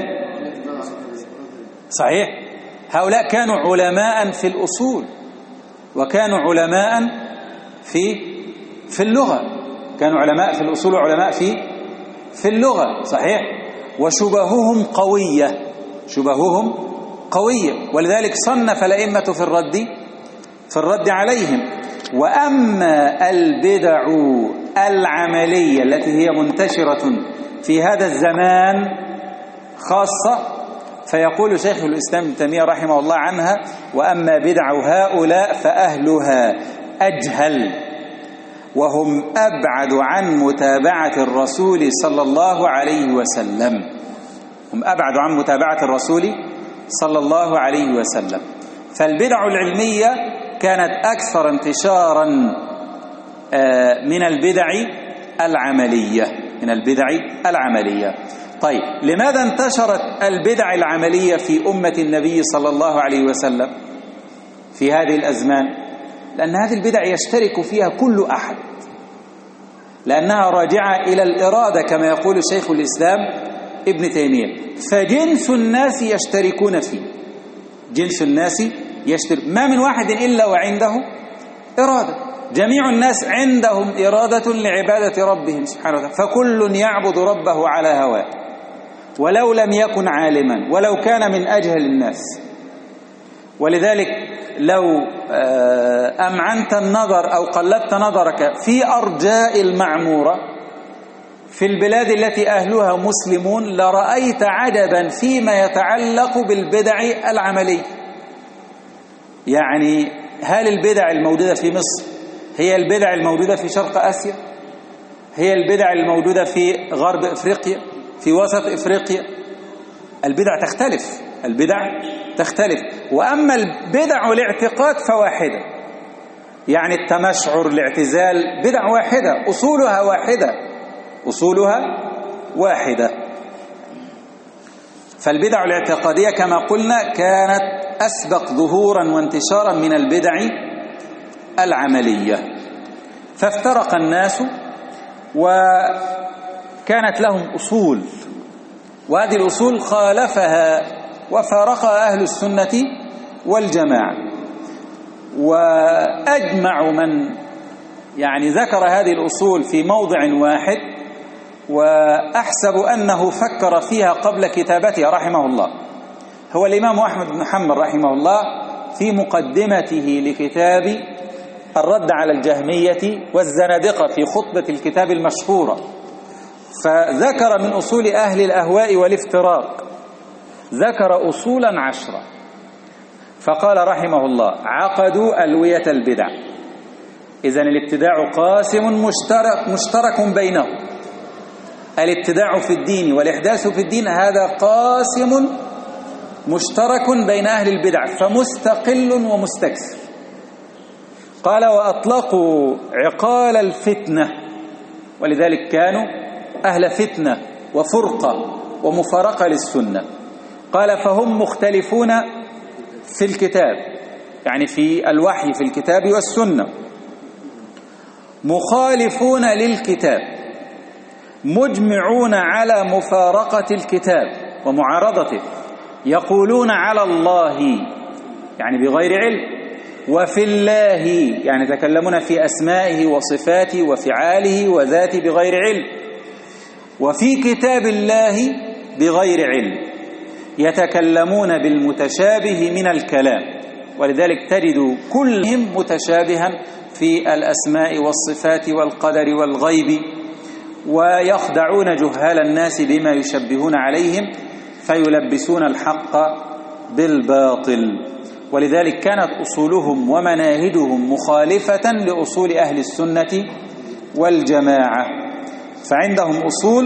صحيح؟ هؤلاء كانوا علماء في الأصول، وكانوا علماء في اللغة، كانوا علماء في الأصول وعلماء في اللغة، صحيح؟ وشبههم قوية، ولذلك صنف الأئمة في الرد عليهم. وأما البدع العملية التي هي منتشرة في هذا الزمان خاصة، فيقول شيخ الإسلام ابن تيمية رحمه الله عنها: وأما بدع هؤلاء فأهلها أجهل، وهم أبعد عن متابعة الرسول صلى الله عليه وسلم. هم أبعد عن متابعة الرسول صلى الله عليه وسلم. فالبدع العلمية كانت أكثر انتشارا من البدع العملية. طيب، لماذا انتشرت البدع العملية في أمة النبي صلى الله عليه وسلم في هذه الأزمان؟ لأن هذه البدع يشترك فيها كل أحد، لأنها راجعة إلى الإرادة كما يقول شيخ الإسلام ابن تيمية. فجنس الناس يشتركون فيه، ما من واحد إلا وعنده إرادة، جميع الناس عندهم إرادة لعبادة ربهم سبحانه وتعالى، فكل يعبد ربه على هواه ولو لم يكن عالما، ولو كان من أجهل الناس. ولذلك لو أمعنت النظر أو قلبت نظرك في أرجاء المعمورة في البلاد التي أهلها مسلمون لرأيت عجبا فيما يتعلق بالبدع العملية. يعني هل البدع الموجودة في مصر هي البدع الموجودة في شرق آسيا؟ هي البدع الموجودة في غرب إفريقيا، في وسط إفريقيا؟ البدع تختلف. وأما البدع الاعتقاد فواحدة، يعني التمشعر، الاعتزال، بدع واحدة أصولها واحدة. فالبدع الاعتقادية كما قلنا كانت أسبق ظهورا وانتشارا من البدع العملية. فافترق الناس وكانت لهم أصول، وهذه الأصول خالفها وفارقها أهل السنة والجماعة. وأجمع من يعني ذكر هذه الأصول في موضع واحد، وأحسب أنه فكر فيها قبل كتابتها رحمه الله، هو الإمام أحمد بن حنبل رحمه الله في مقدمته لكتاب الرد على الجهمية والزنادقة في خطبة الكتاب المشهورة. فذكر من أصول أهل الأهواء والافتراق، ذكر أصولا 10، فقال رحمه الله: عقدوا ألوية البدع. إذن الابتداع قاسم مشترك بينهم. الابتداع في الدين والإحداث في الدين هذا قاسم مشترك بين أهل البدع، فمستقل ومستكثر. قال: وأطلقوا عقال الفتنة، ولذلك كانوا أهل فتنة وفرقة ومفارقة للسنة. قال: فهم مختلفون في الكتاب، يعني في الوحي، في الكتاب والسنة، مخالفون للكتاب، مجمعون على مفارقة الكتاب ومعارضته، يقولون على الله يعني بغير علم، وفي الله يعني يتكلمون في أسمائه وصفاته وفعاله وذاته بغير علم، وفي كتاب الله بغير علم، يتكلمون بالمتشابه من الكلام. ولذلك تجد كلهم متشابها في الأسماء والصفات والقدر والغيب، ويخدعون جهال الناس بما يشبهون عليهم فيلبسون الحق بالباطل. ولذلك كانت أصولهم ومناهجهم مخالفة لأصول أهل السنة والجماعة. فعندهم أصول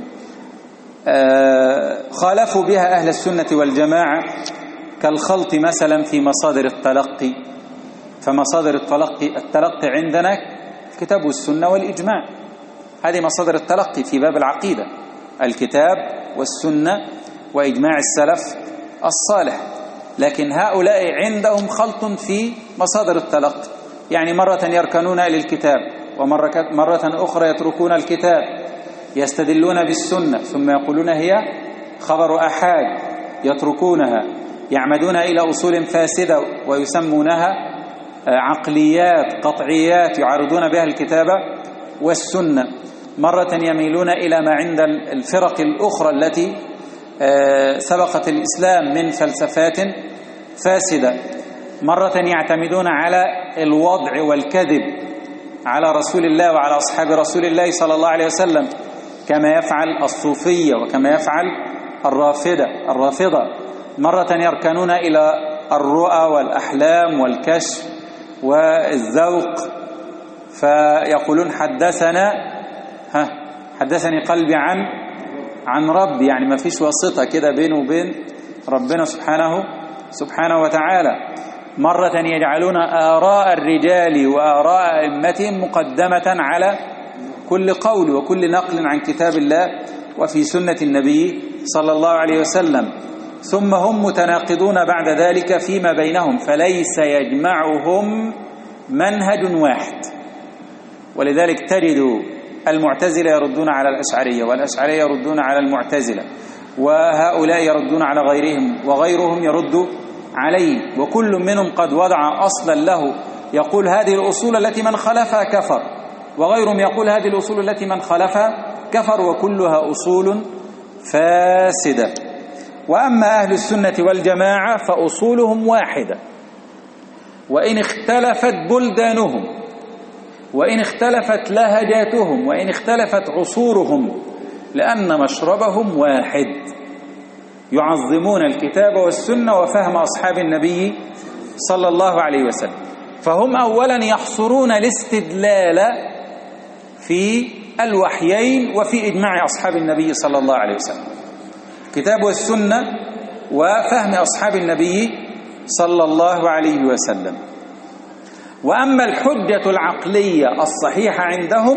خالفوا بها أهل السنة والجماعة، كالخلط مثلا في مصادر التلقي. فمصادر التلقي عندنا الكتاب والسنة والإجماع، هذه مصادر التلقي في باب العقيدة، الكتاب والسنة وإجماع السلف الصالح. لكن هؤلاء عندهم خلط في مصادر التلقي، يعني مرة يركنون إلى الكتاب ومرة أخرى يتركون الكتاب، يستدلون بالسنة ثم يقولون هي خبر أحاد، يتركونها، يعمدون إلى أصول فاسدة ويسمونها عقليات قطعيات يعارضون بها الكتاب والسنة. مرة يميلون إلى ما عند الفرق الأخرى التي سبقت الإسلام من فلسفات فاسدة. مرة يعتمدون على الوضع والكذب على رسول الله وعلى أصحاب رسول الله صلى الله عليه وسلم، كما يفعل الصوفية وكما يفعل الرافضة. مرة يركنون إلى الرؤى والأحلام والكشف والذوق، فيقولون حدثني قلبي عن ربي، يعني ما فيش واسطة كده بينه وبين ربنا سبحانه وتعالى. مرة يجعلون آراء الرجال وآراء أئمتهم مقدمة على كل قول وكل نقل عن كتاب الله وفي سنة النبي صلى الله عليه وسلم. ثم هم متناقضون بعد ذلك فيما بينهم، فليس يجمعهم منهج واحد. ولذلك تجد المعتزلة يردون على الأشعرية، والأشعرية يردون على المعتزلة، وهؤلاء يردون على غيرهم، وغيرهم يرد عليه، وكل منهم قد وضع أصلا له يقول هذه الأصول التي من خلفها كفر، وغيرهم يقول هذه الأصول التي من خلفها كفر، وكلها أصول فاسدة. وأما أهل السنة والجماعة فأصولهم واحدة، وإن اختلفت بلدانهم، وإن اختلفت لهجاتهم، وإن اختلفت عصورهم، لأن مشربهم واحد، يعظمون الكتاب والسنة وفهم أصحاب النبي صلى الله عليه وسلم. فهم أولا يحصرون الاستدلال في الوحيين وفي إجماع أصحاب النبي صلى الله عليه وسلم، الكتاب والسنة وفهم أصحاب النبي صلى الله عليه وسلم. وأما الحجة العقلية الصحيحة عندهم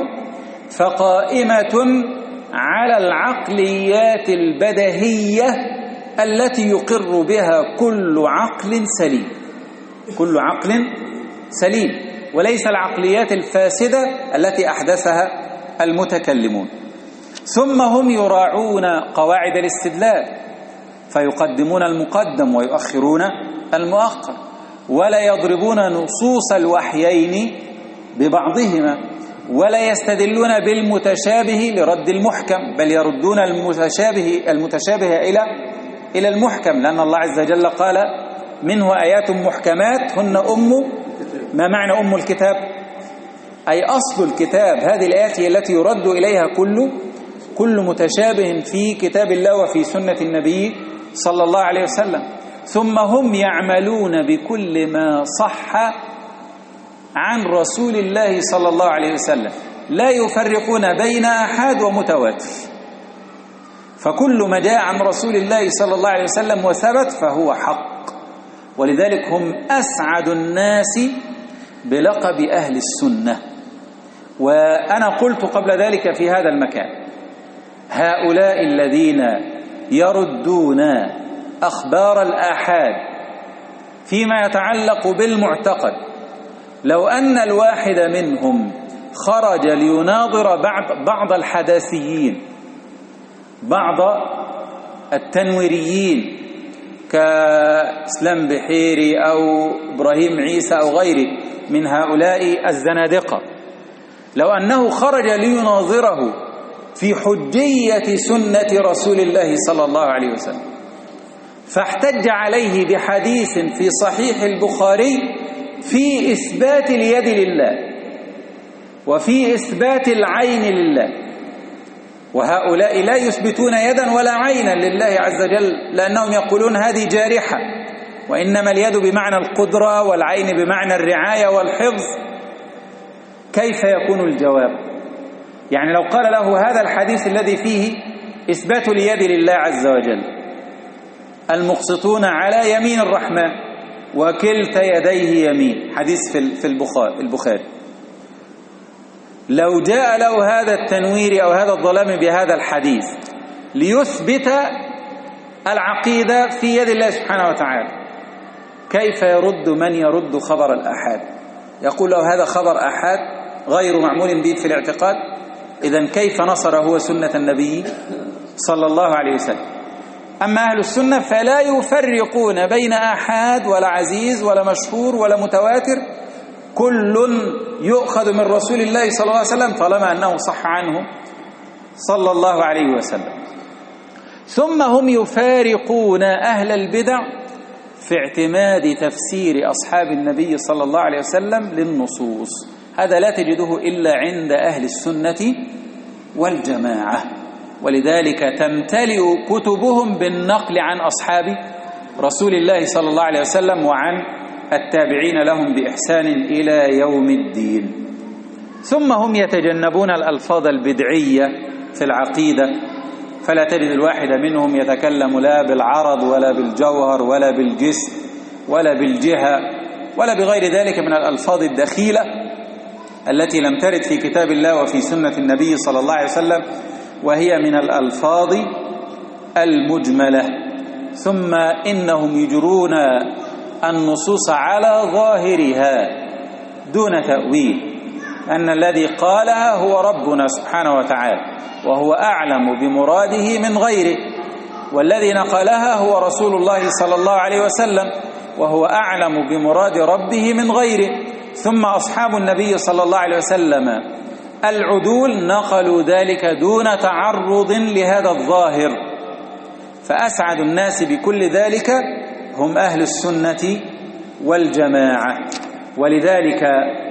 فقائمة على العقليات البديهية التي يقر بها كل عقل سليم، كل عقل سليم، وليس العقليات الفاسدة التي أحدثها المتكلمون. ثم هم يراعون قواعد الاستدلال، فيقدمون المقدم ويؤخرون المؤخر، ولا يضربون نصوص الوحيين ببعضهما، ولا يستدلون بالمتشابه لرد المحكم، بل يردون المتشابه إلى المحكم، لأن الله عز وجل قال منه آيات محكمات هن ما معنى أم الكتاب؟ أي أصل الكتاب. هذه الآيات هي التي يرد إليها كل متشابه في كتاب الله وفي سنة النبي صلى الله عليه وسلم. ثم هم يعملون بكل ما صح عن رسول الله صلى الله عليه وسلم، لا يفرقون بين أحاد ومتواتر، فكل ما جاء عن رسول الله صلى الله عليه وسلم وثبت فهو حق. ولذلك هم أسعد الناس بلقب أهل السنة. وأنا قلت قبل ذلك في هذا المكان، هؤلاء الذين يردون أخبار الآحاد فيما يتعلق بالمعتقد، لو أن الواحد منهم خرج ليناظر بعض الحداثيين، بعض التنويريين كإسلام بحيري أو إبراهيم عيسى أو غيره من هؤلاء الزنادقة، لو أنه خرج ليناظره في حجية سنة رسول الله صلى الله عليه وسلم، فاحتج عليه بحديث في صحيح البخاري في إثبات اليد لله وفي إثبات العين لله، وهؤلاء لا يثبتون يدا ولا عينا لله عز وجل، لأنهم يقولون هذه جارحة، وإنما اليد بمعنى القدرة والعين بمعنى الرعاية والحفظ. كيف يكون الجواب؟ يعني لو قال له هذا الحديث الذي فيه إثبات اليد لله عز وجل، المقسطون على يمين الرحمن وكلتا يديه يمين، حديث في البخاري، لو جاء له هذا التنوير أو هذا الظلام بهذا الحديث ليثبت العقيدة في يد الله سبحانه وتعالى، كيف يرد من يرد خبر الآحاد؟ يقول له هذا خبر آحاد غير معمول به في الاعتقاد، إذن كيف نصر هو سنة النبي صلى الله عليه وسلم؟ أما أهل السنة فلا يفرقون بين آحاد ولا عزيز ولا مشهور ولا متواتر، كل يؤخذ من رسول الله صلى الله عليه وسلم طالما أنه صح عنه صلى الله عليه وسلم. ثم هم يفارقون أهل البدع في اعتماد تفسير أصحاب النبي صلى الله عليه وسلم للنصوص. هذا لا تجده إلا عند أهل السنة والجماعة، ولذلك تمتلئ كتبهم بالنقل عن أصحاب رسول الله صلى الله عليه وسلم وعن التابعين لهم بإحسان إلى يوم الدين. ثم هم يتجنبون الألفاظ البدعية في العقيدة، فلا تجد الواحد منهم يتكلم لا بالعرض ولا بالجوهر ولا بالجسم ولا بالجهة ولا بغير ذلك من الألفاظ الدخيلة التي لم ترد في كتاب الله وفي سنة النبي صلى الله عليه وسلم، وهي من الألفاظ المجملة. ثم إنهم يجرون النصوص على ظاهرها دون تأويل، أن الذي قالها هو ربنا سبحانه وتعالى وهو أعلم بمراده من غيره، والذي نقلها هو رسول الله صلى الله عليه وسلم وهو أعلم بمراد ربه من غيره. ثم أصحاب النبي صلى الله عليه وسلم العدول نقلوا ذلك دون تعرض لهذا الظاهر، فأسعد الناس بكل ذلك هم أهل السنة والجماعة. ولذلك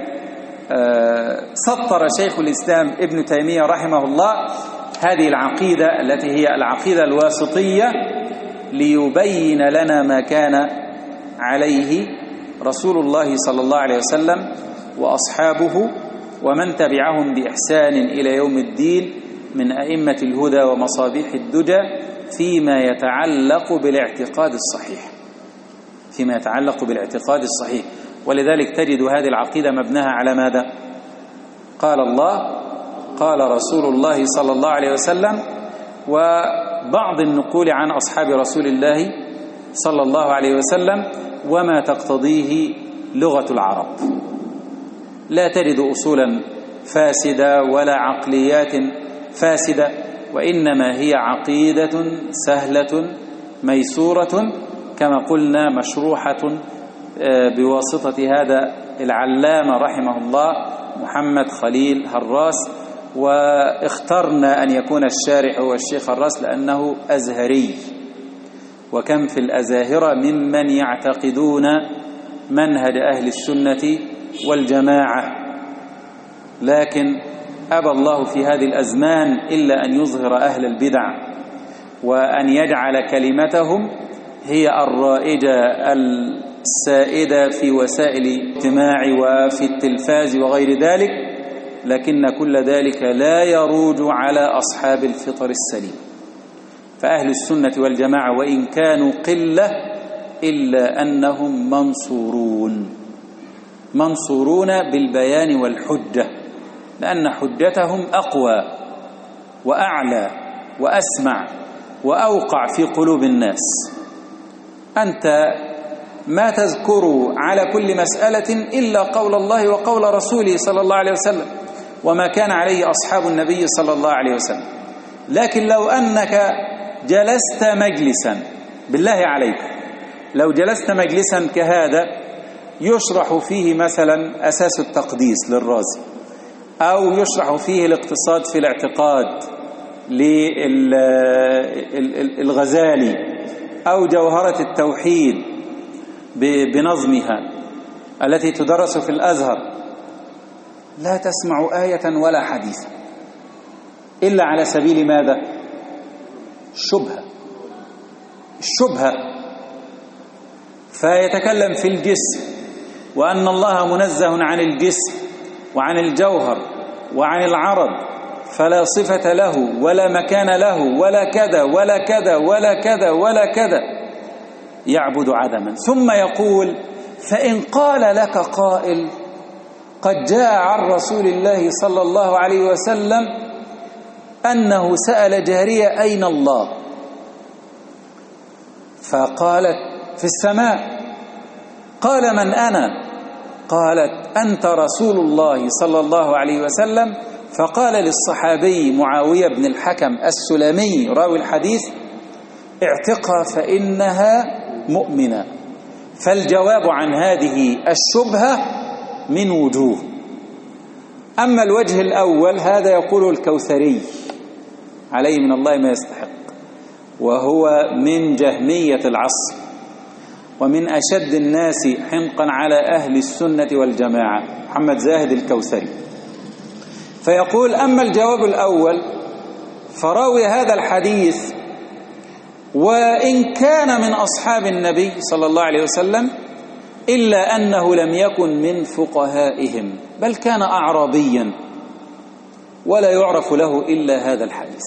سطر شيخ الإسلام ابن تيمية رحمه الله هذه العقيدة التي هي العقيدة الواسطية ليبين لنا ما كان عليه رسول الله صلى الله عليه وسلم وأصحابه ومن تبعهم بإحسان إلى يوم الدين من أئمة الهدى ومصابيح الدجى فيما يتعلق بالاعتقاد الصحيح، فيما يتعلق بالاعتقاد الصحيح. ولذلك تجد هذه العقيدة مبناها على ماذا؟ قال الله، قال رسول الله صلى الله عليه وسلم، وبعض النقول عن أصحاب رسول الله صلى الله عليه وسلم، وما تقتضيه لغة العرب. لا تجد أصولا فاسدة ولا عقليات فاسدة، وإنما هي عقيدة سهلة ميسورة كما قلنا مشروحة بواسطة هذا العلامة رحمه الله محمد خليل هراس. واخترنا أن يكون الشارح هو الشيخ هراس لأنه أزهري، وكم في الأزاهرة ممن يعتقدون منهج أهل السنة والجماعة، لكن أبى الله في هذه الأزمان إلا أن يظهر أهل البدع وأن يجعل كلمتهم هي الرائجة السائدة في وسائل الاجتماع وفي التلفاز وغير ذلك، لكن كل ذلك لا يروج على أصحاب الفطر السليم. فأهل السنة والجماعة وإن كانوا قلة إلا أنهم منصورون بالبيان والحجة، لأن حجتهم أقوى وأعلى وأسمع وأوقع في قلوب الناس. أنت ما تذكر على كل مسألة إلا قول الله وقول رسوله صلى الله عليه وسلم وما كان عليه أصحاب النبي صلى الله عليه وسلم. لكن لو أنك جلست مجلسا، بالله عليك لو جلست مجلسا كهذا يشرح فيه مثلا أساس التقديس للرازي، أو يشرح فيه الاقتصاد في الاعتقاد للغزالي، أو جوهرة التوحيد بنظمها التي تدرس في الأزهر، لا تسمع آية ولا حديثا إلا على سبيل ماذا؟ الشبهة. فيتكلم في الجسم وأن الله منزه عن الجسم وعن الجوهر وعن العرض، فلا صفة له ولا مكان له ولا كذا ولا كذا ولا كذا ولا كذا، يعبد عدما. ثم يقول: فإن قال لك قائل قد جاء عن رسول الله صلى الله عليه وسلم أنه سأل جارية أين الله؟ فقالت: في السماء. قال: من أنا؟ قالت: أنت رسول الله صلى الله عليه وسلم. فقال للصحابي معاوية بن الحكم السلمي راوي الحديث: اعتقها فإنها مؤمنة. فالجواب عن هذه الشبهة من وجوه. أما الوجه الأول هذا يقول الكوثري عليه من الله ما يستحق، وهو من جهمية العصر ومن أشد الناس حمقا على أهل السنة والجماعة، محمد زاهد الكوثري. فيقول: أما الجواب الأول فراوي هذا الحديث وإن كان من أصحاب النبي صلى الله عليه وسلم إلا أنه لم يكن من فقهائهم، بل كان أعرابيا ولا يعرف له إلا هذا الحديث.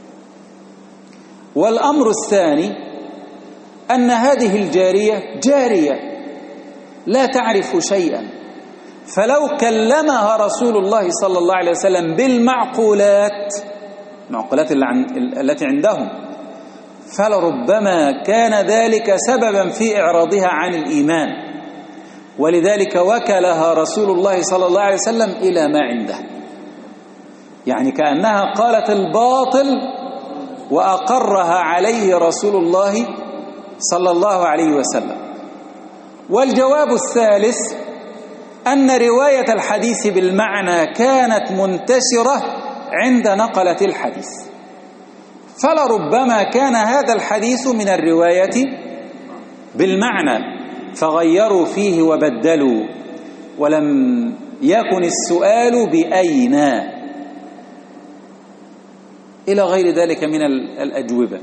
والأمر الثاني أن هذه الجارية جارية لا تعرف شيئا، فلو كلمها رسول الله صلى الله عليه وسلم بالمعقولات، المعقولات التي عندهم، فلربما كان ذلك سببا في إعراضها عن الإيمان، ولذلك وكلها رسول الله صلى الله عليه وسلم إلى ما عنده، يعني كأنها قالت الباطل وأقرها عليه رسول الله صلى الله عليه وسلم. والجواب الثالث أن رواية الحديث بالمعنى كانت منتشرة عند نقلة الحديث، فلربما كان هذا الحديث من الرواية بالمعنى فغيروا فيه وبدلوا، ولم يكن السؤال بأين إلى غير ذلك من الأجوبة.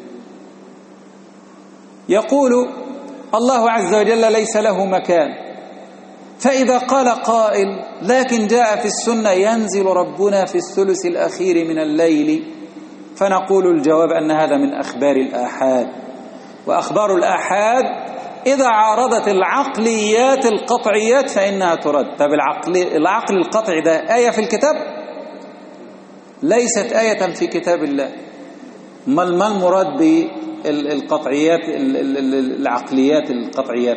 يقول الله عز وجل: ليس له مكان. فإذا قال قائل: لكن جاء في السنة ينزل ربنا في الثلث الأخير من الليل، فنقول الجواب أن هذا من أخبار الآحاد، وأخبار الآحاد إذا عارضت العقليات القطعيات فإنها ترد. طب العقل القطعي ده آية في الكتاب؟ ليست آية في كتاب الله. ما المراد بالقطعيات العقليات القطعيات؟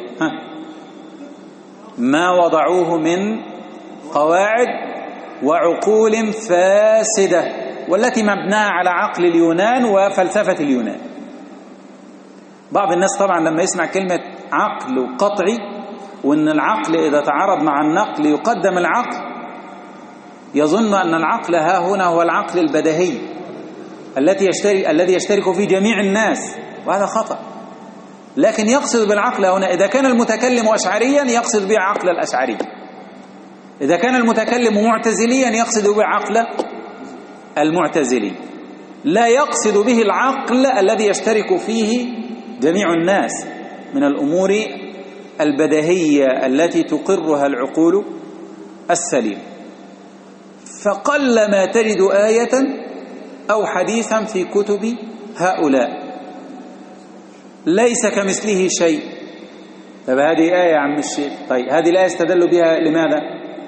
ما وضعوه من قواعد وعقول فاسدة، والتي مبناها على عقل اليونان وفلسفة اليونان. بعض الناس طبعا لما يسمع كلمة عقل قطعي، وأن العقل إذا تعارض مع النقل يقدم العقل، يظن أن العقل ها هنا هو العقل البديهي الذي يشترك فيه جميع الناس، وهذا خطأ. لكن يقصد بالعقل هنا إذا كان المتكلم أشعريا يقصد به عقل الأشعري، إذا كان المتكلم معتزليا يقصد به عقل المعتزلي، لا يقصد به العقل الذي يشترك فيه جميع الناس من الأمور البديهية التي تقرها العقول السليم. فقل ما تجد آية أو حديثا في كتب هؤلاء ليس كمثله شيء. طيب هذه آية يا عم الشيخ، طيب هذه الآية استدلوا بها لماذا؟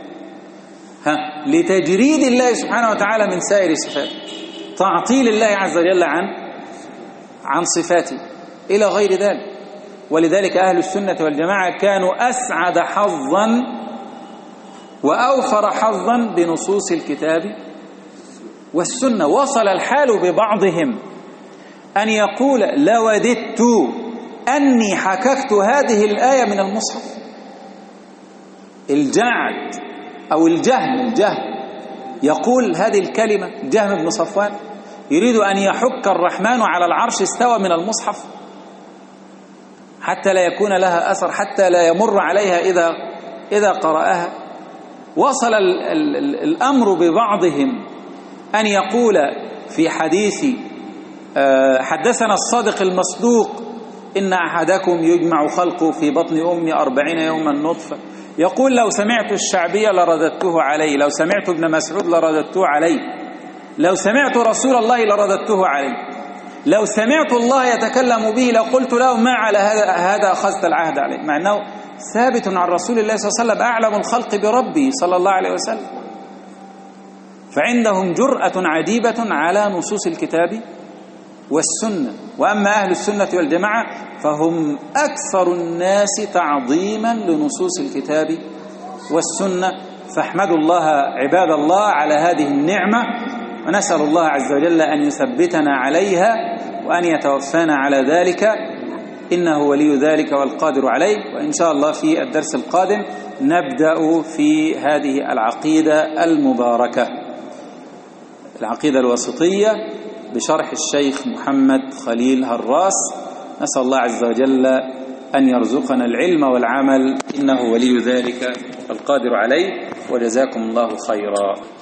لتجريد الله سبحانه وتعالى من سائر الصفات، تعطيل الله عز وجل عن صفاته إلى غير ذلك. ولذلك أهل السنة والجماعة كانوا أسعد حظا وأوفر حظا بنصوص الكتاب والسنة. وصل الحال ببعضهم أن يقول: لوددت أني حككت هذه الآية من المصحف. الجعد أو الجهم يقول هذه الكلمة، جهم بن صفوان يريد أن يحك الرحمن على العرش استوى من المصحف حتى لا يكون لها أثر، حتى لا يمر عليها إذا قرأها. وصل الأمر ببعضهم أن يقول في حديث حدثنا الصادق المصدوق: إن أحدكم يجمع خلقه في بطن أمي 40 يوما نطفة، يقول: لو سمعت الشعبية لرددته عليه، لو سمعت ابن مسعود لرددته عليه، لو سمعت رسول الله لرددته عليه، لو سمعت الله يتكلم به لقلت له ما على هذا أخذت العهد عليه. مع أنه ثابت عن رسول الله صلى الله عليه وسلم أعلم الخلق بربه صلى الله عليه وسلم. فعندهم جرأة عجيبة على نصوص الكتاب والسنة. وأما أهل السنة والجماعة فهم أكثر الناس تعظيما لنصوص الكتاب والسنة، فاحمدوا الله عباد الله على هذه النعمة، ونسأل الله عز وجل أن يثبتنا عليها وأن يتوفانا على ذلك، إنه ولي ذلك والقادر عليه. وإن شاء الله في الدرس القادم نبدأ في هذه العقيدة المباركة، العقيدة الواسطية بشرح الشيخ محمد خليل هراس. نسأل الله عز وجل أن يرزقنا العلم والعمل، إنه ولي ذلك والقادر عليه. وجزاكم الله خيرا.